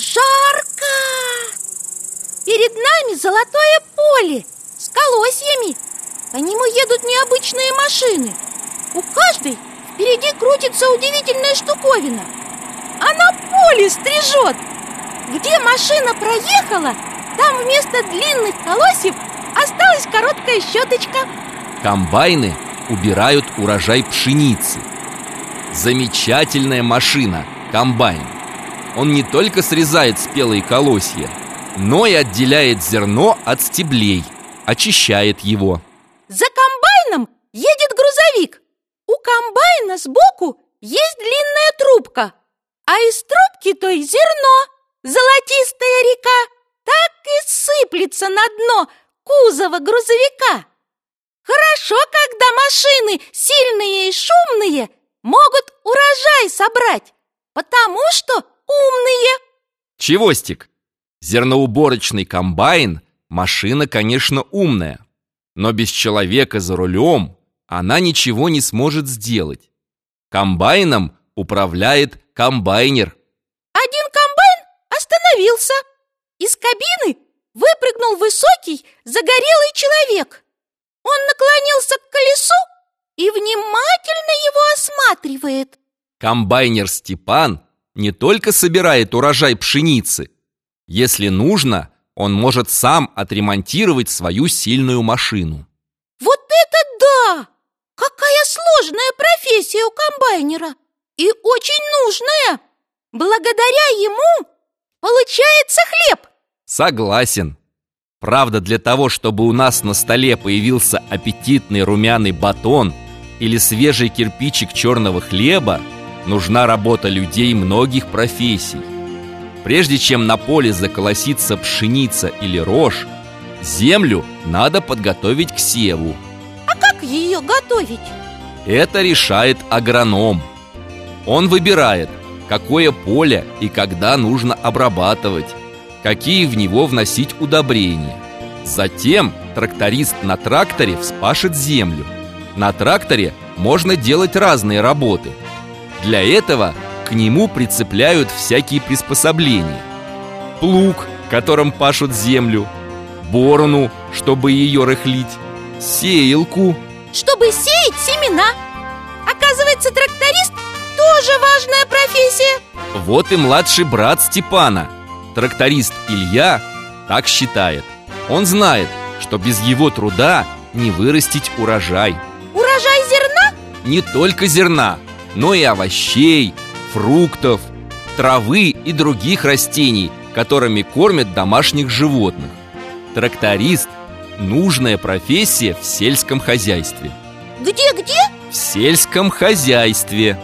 жарко! Перед нами золотое поле с колосьями. По нему едут необычные машины. У каждой впереди крутится удивительная штуковина. Она поле стрижет. Где машина проехала, там вместо длинных колосьев осталась короткая щеточка. Комбайны убирают урожай пшеницы. Замечательная машина, комбайн. Он не только срезает спелые колосья, но и отделяет зерно от стеблей, очищает его. За комбайном едет грузовик. У комбайна сбоку есть длинная трубка, а из трубки той зерно. Золотистая река так и сыплется на дно кузова грузовика. Хорошо, когда машины сильные и шумные могут урожай собрать, потому что умные. Чевостик, зерноуборочный комбайн – машина, конечно, умная, но без человека за рулем она ничего не сможет сделать. Комбайном управляет комбайнер. Один комбайн остановился. Из кабины выпрыгнул высокий, загорелый человек. Он наклонился к колесу и внимательно его осматривает. Комбайнер Степан не только собирает урожай пшеницы. Если нужно, он может сам отремонтировать свою сильную машину. Вот это да! Какая сложная профессия у комбайнера! И очень нужная! Благодаря ему получается хлеб! Согласен. Правда, для того, чтобы у нас на столе появился аппетитный румяный батон или свежий кирпичик черного хлеба, нужна работа людей многих профессий. Прежде чем на поле заколосится пшеница или рожь, землю надо подготовить к севу. А как ее готовить? Это решает агроном. Он выбирает, какое поле и когда нужно обрабатывать, какие в него вносить удобрения. Затем тракторист на тракторе вспашет землю. На тракторе можно делать разные работы. Для этого к нему прицепляют всякие приспособления. Плуг, которым пашут землю, борону, чтобы ее рыхлить, сеялку, чтобы сеять семена. Оказывается, тракторист тоже важная профессия. Вот и младший брат Степана, тракторист Илья, так считает. Он знает, что без его труда не вырастить урожай. Урожай зерна? Не только зерна, но и овощей, фруктов, травы и других растений, которыми кормят домашних животных. Тракторист – нужная профессия в сельском хозяйстве. Где-где? В сельском хозяйстве.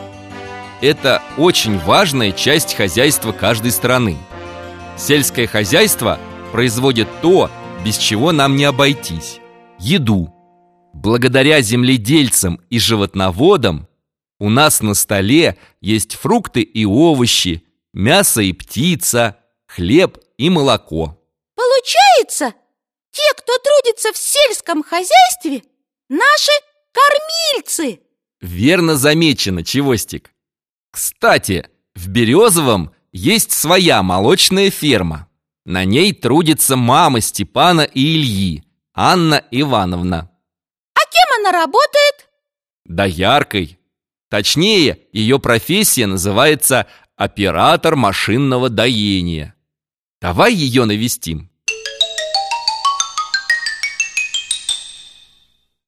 Это очень важная часть хозяйства каждой страны. Сельское хозяйство производит то, без чего нам не обойтись – еду. Благодаря земледельцам и животноводам у нас на столе есть фрукты и овощи, мясо и птица, хлеб и молоко. Получается, те, кто трудится в сельском хозяйстве, наши кормильцы. Верно замечено, Чевостик. Кстати, в Березовом есть своя молочная ферма. На ней трудится мама Степана и Ильи, Анна Ивановна. А кем она работает? Дояркой. Точнее, ее профессия называется оператор машинного доения. Давай ее навестим.